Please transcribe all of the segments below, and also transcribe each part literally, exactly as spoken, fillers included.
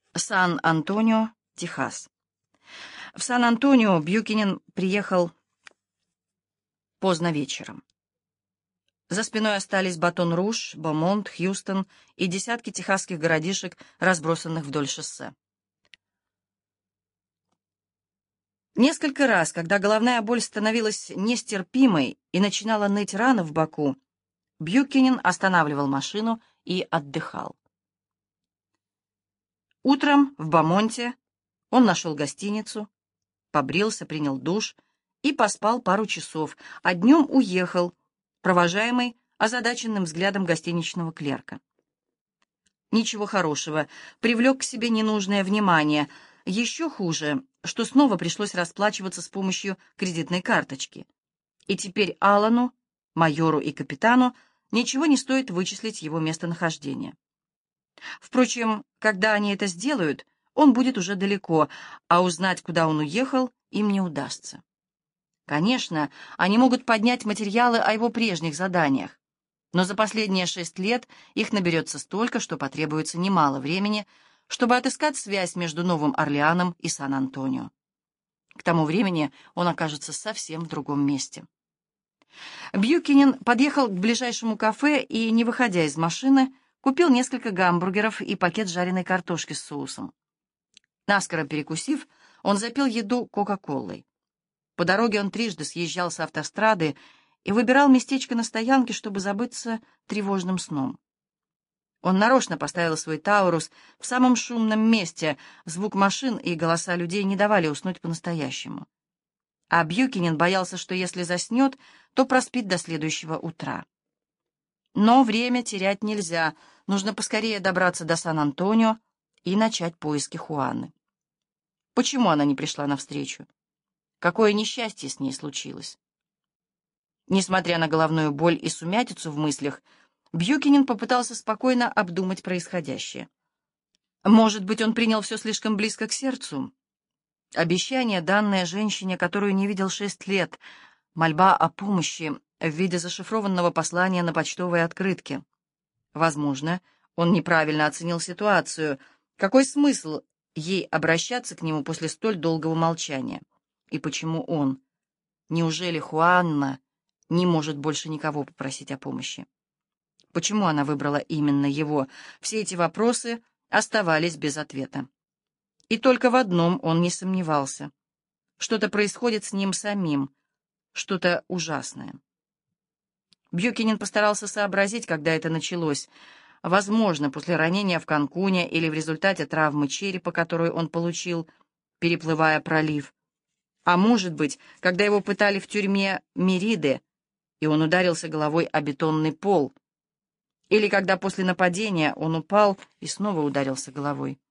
Сан-Антонио, Техас. В Сан-Антонио Бьюкенен приехал поздно вечером. За спиной остались Батон-Руж, Бомонт, Хьюстон и десятки техасских городишек, разбросанных вдоль шоссе. Несколько раз, когда головная боль становилась нестерпимой и начинала ныть рана в боку, Бьюкенен останавливал машину и отдыхал. Утром в Бомонте он нашел гостиницу, побрился, принял душ и поспал пару часов, а днем уехал, провожаемый озадаченным взглядом гостиничного клерка. Ничего хорошего, привлек к себе ненужное внимание. Еще хуже, что снова пришлось расплачиваться с помощью кредитной карточки. И теперь Аллану, майору и капитану ничего не стоит вычислить его местонахождение. Впрочем, когда они это сделают, он будет уже далеко, а узнать, куда он уехал, им не удастся. Конечно, они могут поднять материалы о его прежних заданиях, но за последние шесть лет их наберется столько, что потребуется немало времени, чтобы отыскать связь между Новым Орлеаном и Сан-Антонио. К тому времени он окажется совсем в другом месте. Бьюкенен подъехал к ближайшему кафе и, не выходя из машины, купил несколько гамбургеров и пакет жареной картошки с соусом. Наскоро перекусив, он запил еду кока-колой. По дороге он трижды съезжал с автострады и выбирал местечко на стоянке, чтобы забыться тревожным сном. Он нарочно поставил свой Таурус в самом шумном месте, звук машин и голоса людей не давали уснуть по-настоящему. А Бьюкенен боялся, что если заснет, то проспит до следующего утра. Но время терять нельзя, нужно поскорее добраться до Сан-Антонио и начать поиски Хуаны. Почему она не пришла навстречу? Какое несчастье с ней случилось? Несмотря на головную боль и сумятицу в мыслях, Бьюкенен попытался спокойно обдумать происходящее. Может быть, он принял все слишком близко к сердцу? Обещание, данное женщине, которую не видел шесть лет, мольба о помощи в виде зашифрованного послания на почтовой открытке. Возможно, он неправильно оценил ситуацию. Какой смысл ей обращаться к нему после столь долгого молчания? И почему он? Неужели Хуанна не может больше никого попросить о помощи? Почему она выбрала именно его? Все эти вопросы оставались без ответа. И только в одном он не сомневался. Что-то происходит с ним самим, что-то ужасное. Бьюкенен постарался сообразить, когда это началось. Возможно, после ранения в Канкуне или в результате травмы черепа, которую он получил, переплывая пролив. А может быть, когда его пытали в тюрьме Мериды, и он ударился головой о бетонный пол. Или когда после нападения он упал и снова ударился головой.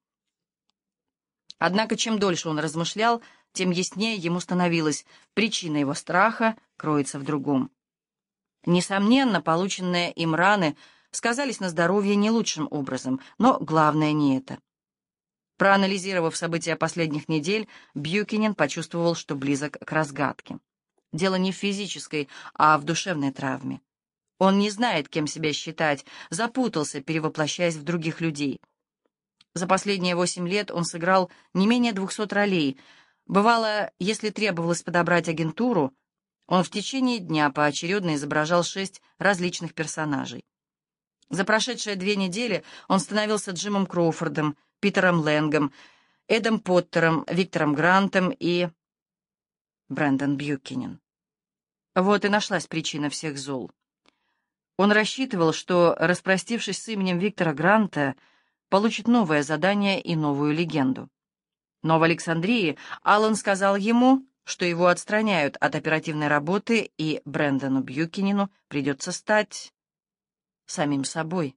Однако, чем дольше он размышлял, тем яснее ему становилось, причина его страха кроется в другом. Несомненно, полученные им раны сказались на здоровье не лучшим образом, но главное не это. Проанализировав события последних недель, Бьюкенен почувствовал, что близок к разгадке. Дело не в физической, а в душевной травме. Он не знает, кем себя считать, запутался, перевоплощаясь в других людей. За последние восемь лет он сыграл не менее двухсот ролей. Бывало, если требовалось подобрать агентуру, он в течение дня поочередно изображал шесть различных персонажей. За прошедшие две недели он становился Джимом Кроуфордом, Питером Лэнгом, Эдом Поттером, Виктором Грантом и Брэндон Бьюкенен. Вот и нашлась причина всех зол. Он рассчитывал, что, распростившись с именем Виктора Гранта, получит новое задание и новую легенду. Но в Александрии Аллан сказал ему, что его отстраняют от оперативной работы, и Брэндону Бьюкенену придется стать самим собой.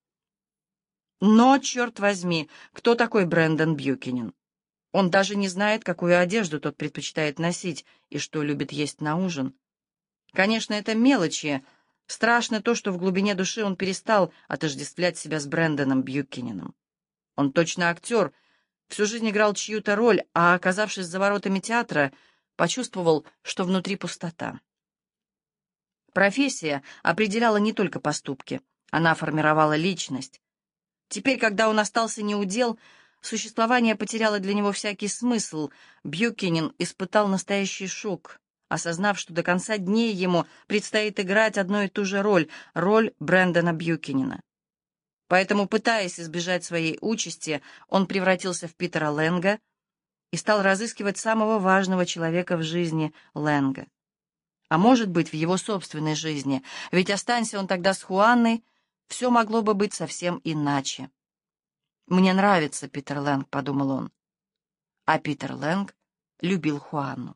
Но, черт возьми, кто такой Брэндон Бьюкенен? Он даже не знает, какую одежду тот предпочитает носить и что любит есть на ужин. Конечно, это мелочи. Страшно то, что в глубине души он перестал отождествлять себя с Брэндоном Бьюкененом. Он точно актер, всю жизнь играл чью-то роль, а, оказавшись за воротами театра, почувствовал, что внутри пустота. Профессия определяла не только поступки, она формировала личность. Теперь, когда он остался неудел, Существование потеряло для него всякий смысл. Бьюкенен испытал настоящий шок, осознав, что до конца дней ему предстоит играть одну и ту же роль — роль Брэндона Бьюкенена. Поэтому, пытаясь избежать своей участи, он превратился в Питера Лэнга и стал разыскивать самого важного человека в жизни Лэнга. А может быть, в его собственной жизни, ведь останься он тогда с Хуанной, все могло бы быть совсем иначе. «Мне нравится Питер Лэнг», — подумал он. А Питер Лэнг любил Хуанну.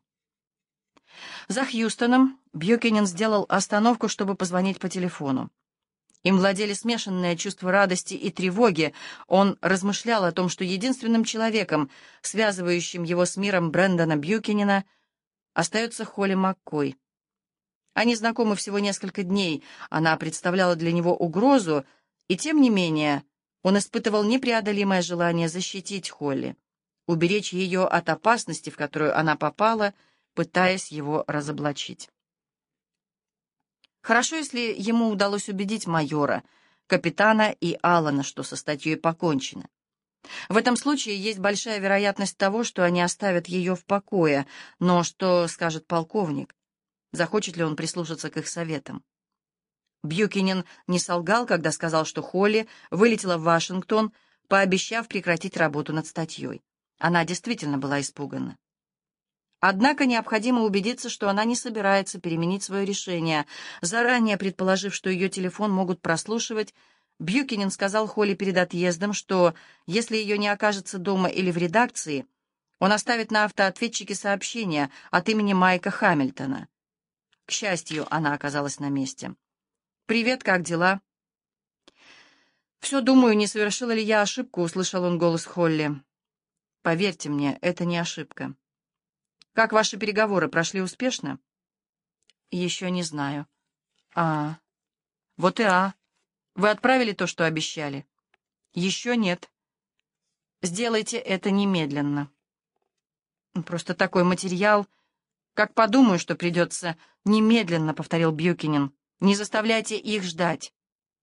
За Хьюстоном Бьюкенен сделал остановку, чтобы позвонить по телефону. Им владели смешанные чувства радости и тревоги. Он размышлял о том, что единственным человеком, связывающим его с миром Брэндона Бьюкенена, остается Холли Маккой. Они знакомы всего несколько дней, она представляла для него угрозу, и тем не менее он испытывал непреодолимое желание защитить Холли, уберечь ее от опасности, в которую она попала, пытаясь его разоблачить. Хорошо, если ему удалось убедить майора, капитана и Аллана, что со статьей покончено. В этом случае есть большая вероятность того, что они оставят ее в покое, но что скажет полковник? Захочет ли он прислушаться к их советам? Бьюкенен не солгал, когда сказал, что Холли вылетела в Вашингтон, пообещав прекратить работу над статьей. Она действительно была испугана. Однако необходимо убедиться, что она не собирается переменить свое решение. Заранее предположив, что ее телефон могут прослушивать, Бьюкенен сказал Холли перед отъездом, что если ее не окажется дома или в редакции, он оставит на автоответчике сообщение от имени Майка Хамильтона. К счастью, она оказалась на месте. «Привет, как дела?» «Все думаю, не совершила ли я ошибку», — услышал он голос Холли. «Поверьте мне, это не ошибка». «Как ваши переговоры, прошли успешно?» «Еще не знаю». «А, вот и а. Вы отправили то, что обещали?» «Еще нет». «Сделайте это немедленно». «Просто такой материал. Как подумаю, что придется немедленно», — повторил Бьюкенен. «Не заставляйте их ждать».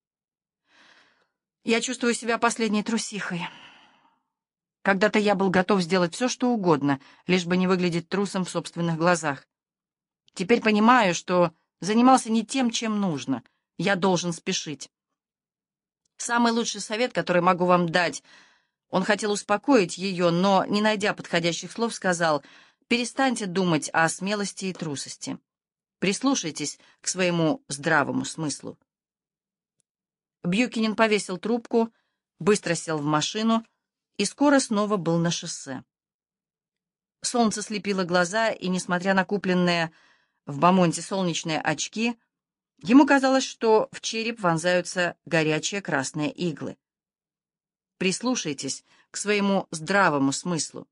«Я чувствую себя последней трусихой. Когда-то я был готов сделать все, что угодно, лишь бы не выглядеть трусом в собственных глазах. Теперь понимаю, что занимался не тем, чем нужно. Я должен спешить. Самый лучший совет, который могу вам дать...» Он хотел успокоить ее, но, не найдя подходящих слов, сказал: «Перестаньте думать о смелости и трусости. Прислушайтесь к своему здравому смыслу». Бьюкенен повесил трубку, быстро сел в машину и скоро снова был на шоссе. Солнце слепило глаза, и, несмотря на купленные в Бамонте солнечные очки, ему казалось, что в череп вонзаются горячие красные иглы. Прислушайтесь к своему здравому смыслу.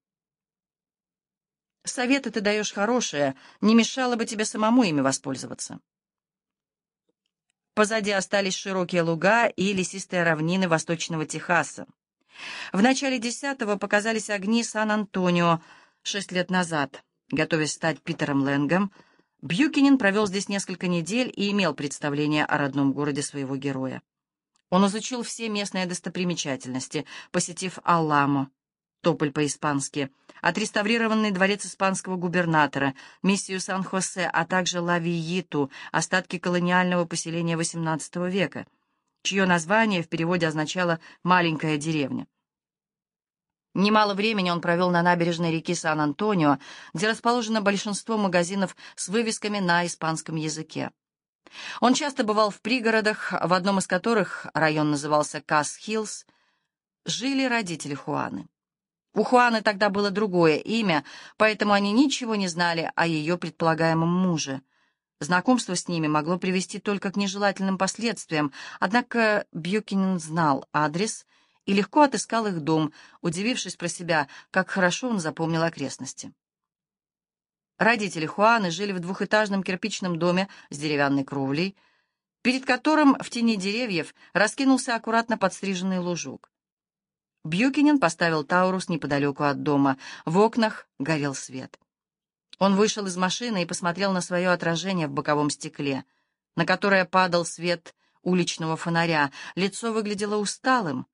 Советы ты даешь хорошие, не мешало бы тебе самому ими воспользоваться. Позади остались широкие луга и лесистые равнины восточного Техаса. В начале десятого показались огни Сан-Антонио шесть лет назад. Готовясь стать Питером Лэнгом, Бьюкенен провел здесь несколько недель и имел представление о родном городе своего героя. Он изучил все местные достопримечательности, посетив Аламо, тополь по-испански, отреставрированный дворец испанского губернатора, миссию Сан-Хосе, а также Ла-Вийиту, остатки колониального поселения восемнадцатого века, чье название в переводе означало «маленькая деревня». Немало времени он провел на набережной реки Сан-Антонио, где расположено большинство магазинов с вывесками на испанском языке. Он часто бывал в пригородах, в одном из которых, район назывался Касс-Хиллз, жили родители Хуаны. У Хуаны тогда было другое имя, поэтому они ничего не знали о ее предполагаемом муже. Знакомство с ними могло привести только к нежелательным последствиям, однако Бьюкенен знал адрес и легко отыскал их дом, удивившись про себя, как хорошо он запомнил окрестности. Родители Хуаны жили в двухэтажном кирпичном доме с деревянной кровлей, перед которым в тени деревьев раскинулся аккуратно подстриженный лужок. Бьюкенен поставил Таурус неподалеку от дома. В окнах горел свет. Он вышел из машины и посмотрел на свое отражение в боковом стекле, на которое падал свет уличного фонаря. Лицо выглядело усталым,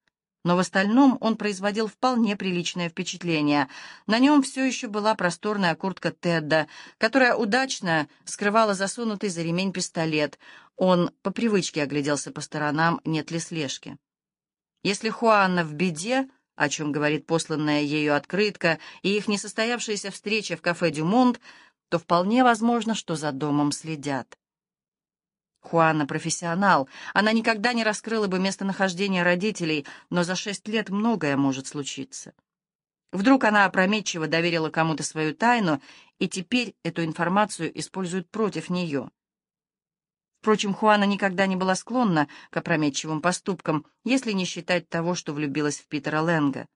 но в остальном он производил вполне приличное впечатление. На нем все еще была просторная куртка Тедда, которая удачно скрывала засунутый за ремень пистолет. Он по привычке огляделся по сторонам, нет ли слежки. Если Хуанна в беде, о чем говорит посланная ею открытка и их несостоявшаяся встреча в кафе «Дюмонт», то вполне возможно, что за домом следят. Хуанна профессионал, она никогда не раскрыла бы местонахождение родителей, но за шесть лет многое может случиться. Вдруг она опрометчиво доверила кому-то свою тайну, и теперь эту информацию используют против нее. Впрочем, Хуана никогда не была склонна к опрометчивым поступкам, если не считать того, что влюбилась в Питера Лэнга.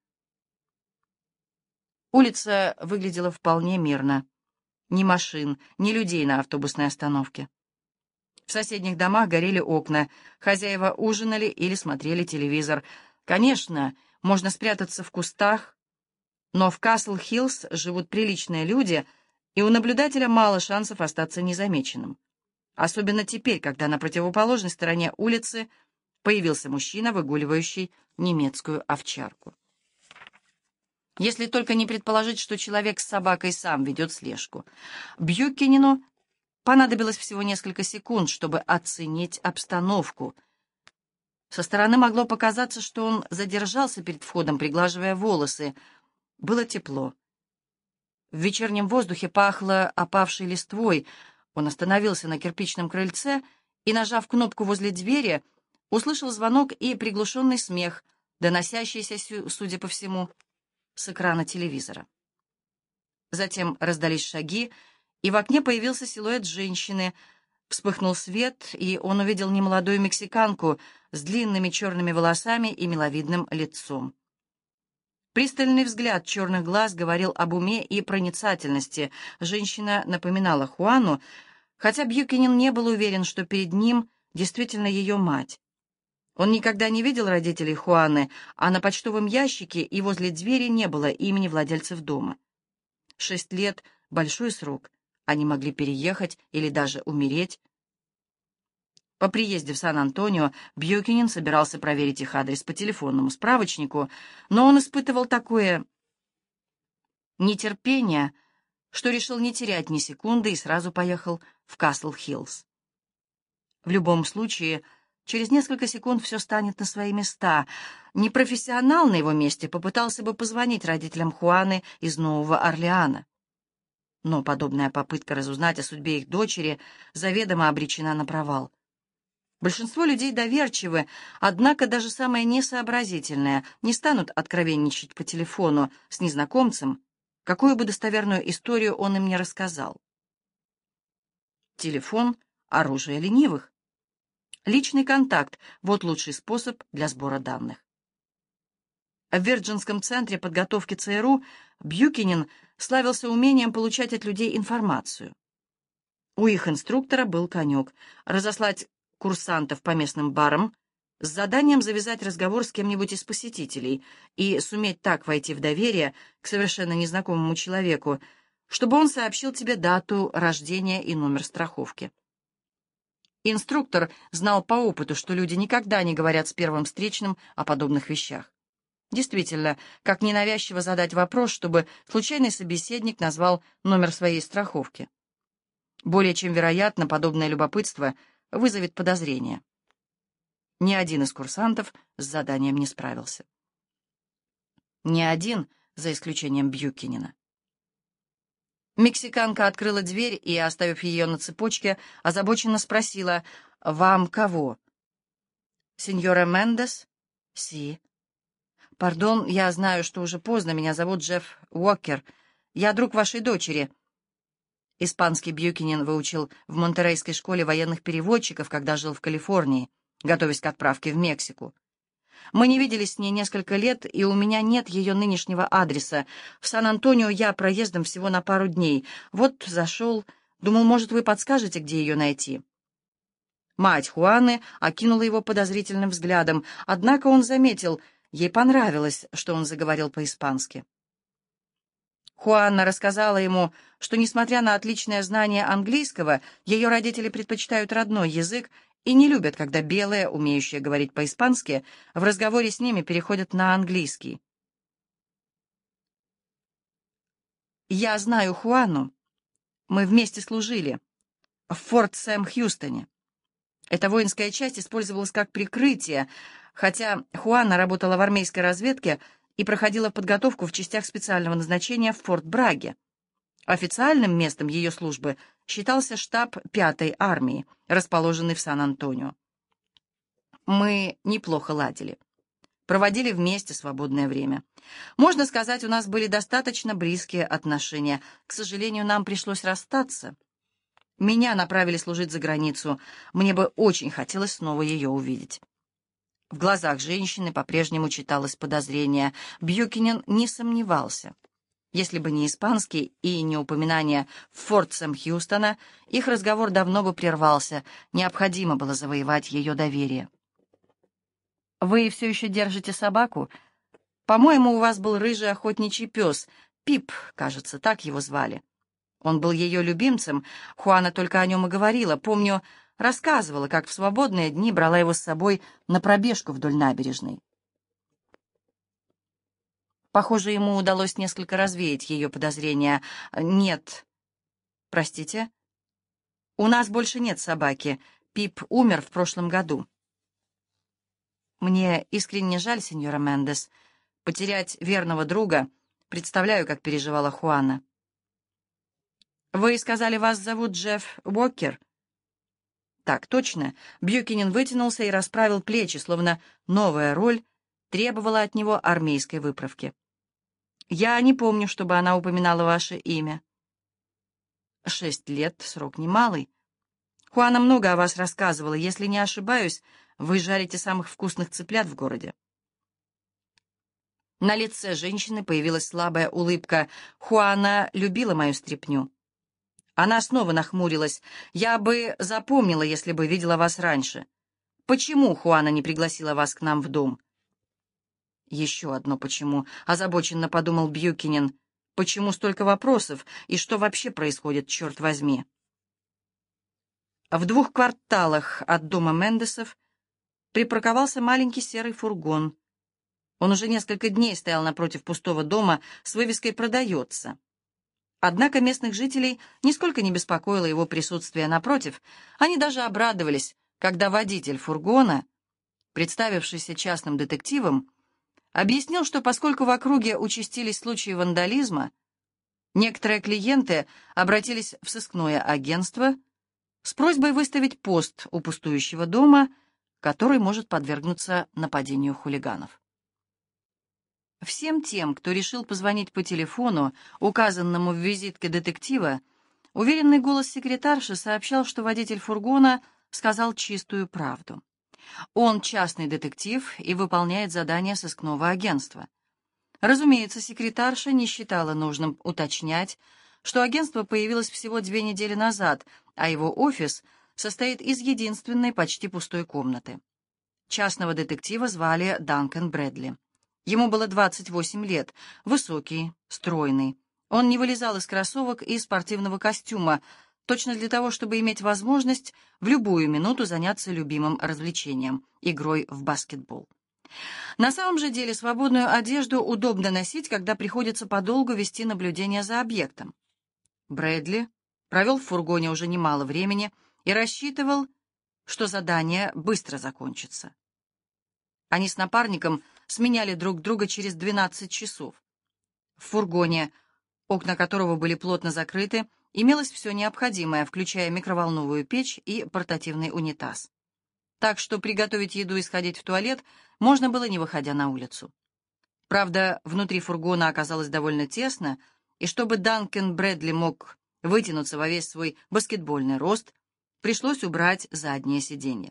Улица выглядела вполне мирно. Ни машин, ни людей на автобусной остановке. В соседних домах горели окна, хозяева ужинали или смотрели телевизор. Конечно, можно спрятаться в кустах, но в Касл-Хиллз живут приличные люди, и у наблюдателя мало шансов остаться незамеченным. Особенно теперь, когда на противоположной стороне улицы появился мужчина, выгуливающий немецкую овчарку. Если только не предположить, что человек с собакой сам ведет слежку. Бьюкенену понадобилось всего несколько секунд, чтобы оценить обстановку. Со стороны могло показаться, что он задержался перед входом, приглаживая волосы. Было тепло. В вечернем воздухе пахло опавшей листвой. Он остановился на кирпичном крыльце и, нажав кнопку возле двери, услышал звонок и приглушенный смех, доносящийся, судя по всему, с экрана телевизора. Затем раздались шаги, и в окне появился силуэт женщины. Вспыхнул свет, и он увидел немолодую мексиканку с длинными черными волосами и миловидным лицом. Пристальный взгляд черных глаз говорил об уме и проницательности. Женщина напоминала Хуану, хотя Бьюкенен не был уверен, что перед ним действительно ее мать. Он никогда не видел родителей Хуаны, а на почтовом ящике и возле двери не было имени владельцев дома. Шесть лет — большой срок. Они могли переехать или даже умереть. По приезде в Сан-Антонио Бьюкенен собирался проверить их адрес по телефонному справочнику, но он испытывал такое нетерпение, что решил не терять ни секунды и сразу поехал в Касл-Хиллз. В любом случае, через несколько секунд все станет на свои места. Непрофессионал на его месте попытался бы позвонить родителям Хуаны из Нового Орлеана. Но подобная попытка разузнать о судьбе их дочери заведомо обречена на провал. Большинство людей доверчивы, однако даже самые несообразительные не станут откровенничать по телефону с незнакомцем, какую бы достоверную историю он им не рассказал. Телефон — оружие ленивых. Личный контакт — вот лучший способ для сбора данных. В Вирджинском центре подготовки ЦРУ Бьюкенен славился умением получать от людей информацию. У их инструктора был конек — разослать курсантов по местным барам с заданием завязать разговор с кем-нибудь из посетителей и суметь так войти в доверие к совершенно незнакомому человеку, чтобы он сообщил тебе дату рождения и номер страховки. Инструктор знал по опыту, что люди никогда не говорят с первым встречным о подобных вещах. Действительно, как ненавязчиво задать вопрос, чтобы случайный собеседник назвал номер своей страховки. Более чем вероятно, подобное любопытство вызовет подозрение. Ни один из курсантов с заданием не справился. Ни один, за исключением Бьюкенена. Мексиканка открыла дверь и, оставив ее на цепочке, озабоченно спросила: «Вам кого?» «Сеньора Мендес?» «Си». «Пардон, я знаю, что уже поздно. Меня зовут Джефф Уокер. Я друг вашей дочери». Испанский Бьюкенен выучил в Монтеррейской школе военных переводчиков, когда жил в Калифорнии, готовясь к отправке в Мексику. Мы не виделись с ней несколько лет, и у меня нет ее нынешнего адреса. В Сан-Антонио я проездом всего на пару дней. Вот зашел. Думал, может, вы подскажете, где ее найти. Мать Хуаны окинула его подозрительным взглядом, однако он заметил, ей понравилось, что он заговорил по-испански. Хуанна рассказала ему, что, несмотря на отличное знание английского, ее родители предпочитают родной язык и не любят, когда белые, умеющие говорить по-испански, в разговоре с ними переходят на английский. «Я знаю Хуану. Мы вместе служили в Форт Сэм-Хьюстоне. Эта воинская часть использовалась как прикрытие, хотя Хуана работала в армейской разведке и проходила подготовку в частях специального назначения в Форт Браге. Официальным местом ее службы считался штаб пятой армии, расположенный в Сан-Антонио. Мы неплохо ладили. Проводили вместе свободное время. Можно сказать, у нас были достаточно близкие отношения. К сожалению, нам пришлось расстаться. Меня направили служить за границу. Мне бы очень хотелось снова ее увидеть». В глазах женщины по-прежнему читалось подозрение. Бьюкинен не сомневался. Если бы не испанский и не упоминание Форт Сэм-Хьюстона, их разговор давно бы прервался. Необходимо было завоевать ее доверие. «Вы все еще держите собаку? По-моему, у вас был рыжий охотничий пес. Пип, кажется, так его звали. Он был ее любимцем, Хуана только о нем и говорила. Помню, рассказывала, как в свободные дни брала его с собой на пробежку вдоль набережной». Похоже, ему удалось несколько развеять ее подозрения. «Нет, простите, у нас больше нет собаки. Пип умер в прошлом году». «Мне искренне жаль, сеньора Мендес, потерять верного друга. Представляю, как переживала Хуана». «Вы сказали, вас зовут Джефф Уокер?» «Так, точно». Бьюкинен вытянулся и расправил плечи, словно новая роль требовала от него армейской выправки. «Я не помню, чтобы она упоминала ваше имя». «Шесть лет — срок немалый. Хуана много о вас рассказывала. Если не ошибаюсь, вы жарите самых вкусных цыплят в городе». На лице женщины появилась слабая улыбка. «Хуана любила мою стряпню». Она снова нахмурилась. «Я бы запомнила, если бы видела вас раньше. Почему Хуана не пригласила вас к нам в дом?» «Еще одно почему», — озабоченно подумал Бьюкинен. «Почему столько вопросов? И что вообще происходит, черт возьми?» В двух кварталах от дома Мендесов припарковался маленький серый фургон. Он уже несколько дней стоял напротив пустого дома с вывеской «Продается». Однако местных жителей нисколько не беспокоило его присутствие напротив. Они даже обрадовались, когда водитель фургона, представившийся частным детективом, объяснил, что поскольку в округе участились случаи вандализма, некоторые клиенты обратились в сыскное агентство с просьбой выставить пост у пустующего дома, который может подвергнуться нападению хулиганов. Всем тем, кто решил позвонить по телефону, указанному в визитке детектива, уверенный голос секретарши сообщал, что водитель фургона сказал чистую правду. Он частный детектив и выполняет задания сыскного агентства. Разумеется, секретарша не считала нужным уточнять, что агентство появилось всего две недели назад, а его офис состоит из единственной почти пустой комнаты. Частного детектива звали Данкан Брэдли. Ему было двадцать восемь лет, высокий, стройный. Он не вылезал из кроссовок и спортивного костюма, точно для того, чтобы иметь возможность в любую минуту заняться любимым развлечением — игрой в баскетбол. На самом же деле свободную одежду удобно носить, когда приходится подолгу вести наблюдение за объектом. Брэдли провел в фургоне уже немало времени и рассчитывал, что задание быстро закончится. Они с напарником сменяли друг друга через двенадцать часов. В фургоне, окна которого были плотно закрыты, имелось все необходимое, включая микроволновую печь и портативный унитаз. Так что приготовить еду и сходить в туалет можно было, не выходя на улицу. Правда, внутри фургона оказалось довольно тесно, и чтобы Данкан Брэдли мог вытянуться во весь свой баскетбольный рост, пришлось убрать заднее сиденье.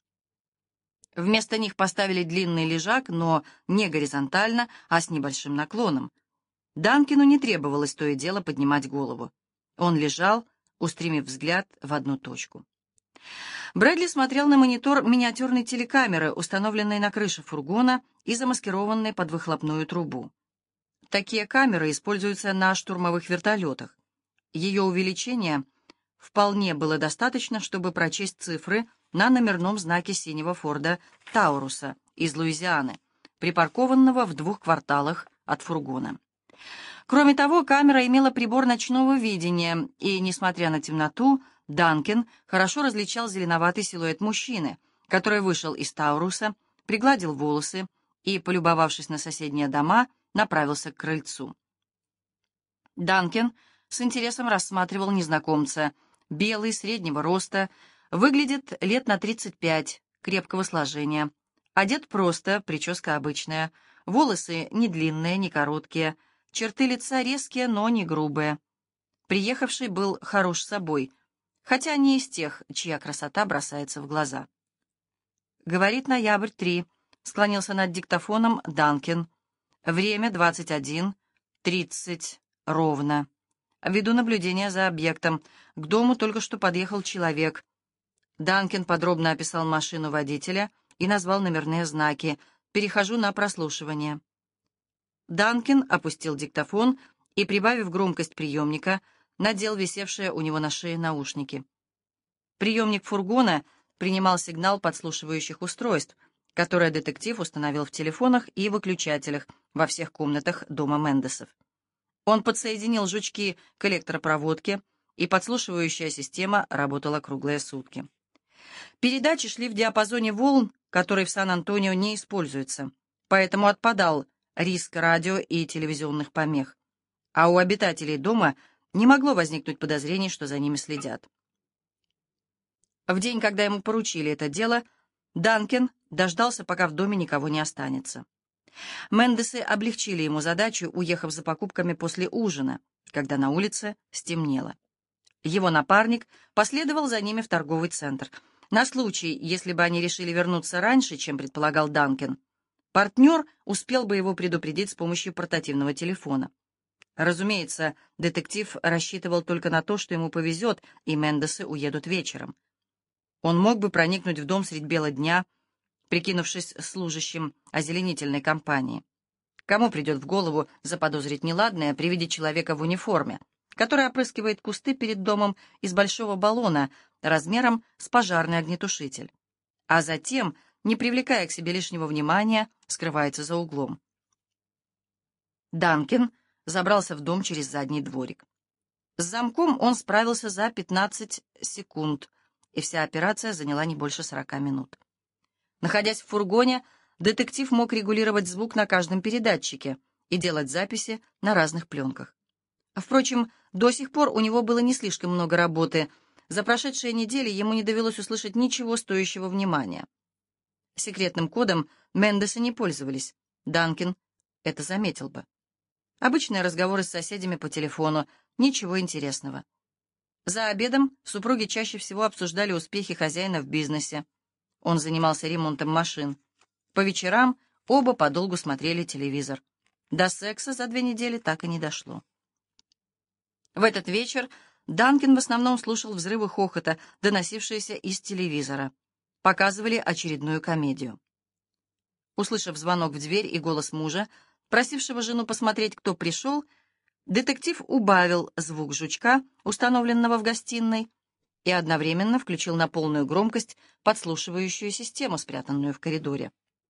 Вместо них поставили длинный лежак, но не горизонтально, а с небольшим наклоном. Данкину не требовалось то и дело поднимать голову. Он лежал, устремив взгляд в одну точку. Брэдли смотрел на монитор миниатюрной телекамеры, установленной на крыше фургона и замаскированной под выхлопную трубу. Такие камеры используются на штурмовых вертолетах. Ее увеличение вполне было достаточно, чтобы прочесть цифры на номерном знаке синего Форда Тауруса из Луизианы, припаркованного в двух кварталах от фургона. Кроме того, камера имела прибор ночного видения, и, несмотря на темноту, Данкин хорошо различал зеленоватый силуэт мужчины, который вышел из Тауруса, пригладил волосы и, полюбовавшись на соседние дома, направился к крыльцу. Данкин с интересом рассматривал незнакомца. Белый, среднего роста, выглядит лет на тридцать пять, крепкого сложения. Одет просто, прическа обычная, волосы не длинные, не короткие, черты лица резкие, но не грубые. Приехавший был хорош собой, хотя не из тех, чья красота бросается в глаза. «Говорит ноябрь три», — склонился над диктофоном Данкин. «Время двадцать один тридцать ровно. Веду наблюдение за объектом. К дому только что подъехал человек». Данкин подробно описал машину водителя и назвал номерные знаки. «Перехожу на прослушивание». Данкин опустил диктофон и, прибавив громкость приемника, надел висевшие у него на шее наушники. Приемник фургона принимал сигнал подслушивающих устройств, которые детектив установил в телефонах и выключателях во всех комнатах дома Мендесов. Он подсоединил жучки к электропроводке, и подслушивающая система работала круглые сутки. Передачи шли в диапазоне волн, который в Сан-Антонио не используется, поэтому отпадал риск радио и телевизионных помех, а у обитателей дома не могло возникнуть подозрений, что за ними следят. В день, когда ему поручили это дело, Данкин дождался, пока в доме никого не останется. Мендесы облегчили ему задачу, уехав за покупками после ужина, когда на улице стемнело. Его напарник последовал за ними в торговый центр. На случай, если бы они решили вернуться раньше, чем предполагал Данкин, партнер успел бы его предупредить с помощью портативного телефона. Разумеется, детектив рассчитывал только на то, что ему повезет, и Мендесы уедут вечером. Он мог бы проникнуть в дом средь бела дня, прикинувшись служащим озеленительной компании. Кому придет в голову заподозрить неладное при виде человека в униформе, который опрыскивает кусты перед домом из большого баллона размером с пожарный огнетушитель, а затем, не привлекая к себе лишнего внимания, скрывается за углом? Данкин забрался в дом через задний дворик. С замком он справился за пятнадцать секунд, и вся операция заняла не больше сорока минут. Находясь в фургоне, детектив мог регулировать звук на каждом передатчике и делать записи на разных пленках. Впрочем, до сих пор у него было не слишком много работы. За прошедшие недели ему не довелось услышать ничего стоящего внимания. Секретным кодом Мендесы не пользовались. Данкин это заметил бы. Обычные разговоры с соседями по телефону, ничего интересного. За обедом супруги чаще всего обсуждали успехи хозяина в бизнесе. Он занимался ремонтом машин. По вечерам оба подолгу смотрели телевизор. До секса за две недели так и не дошло. В этот вечер Данкин в основном слушал взрывы хохота, доносившиеся из телевизора. Показывали очередную комедию. Услышав звонок в дверь и голос мужа, просившего жену посмотреть, кто пришел, детектив убавил звук жучка, установленного в гостиной, и одновременно включил на полную громкость подслушивающую систему, спрятанную в коридоре.